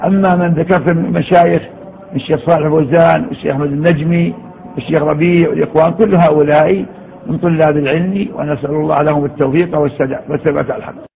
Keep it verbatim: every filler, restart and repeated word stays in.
أما من ذكرت من المشايخ الشيخ صالح فوزان والشيخ أحمد النجمي والشيخ ربيع والإخوان، كل هؤلاء من طلاب العلم، ونسأل الله لهم التوفيق والثبات على الحق.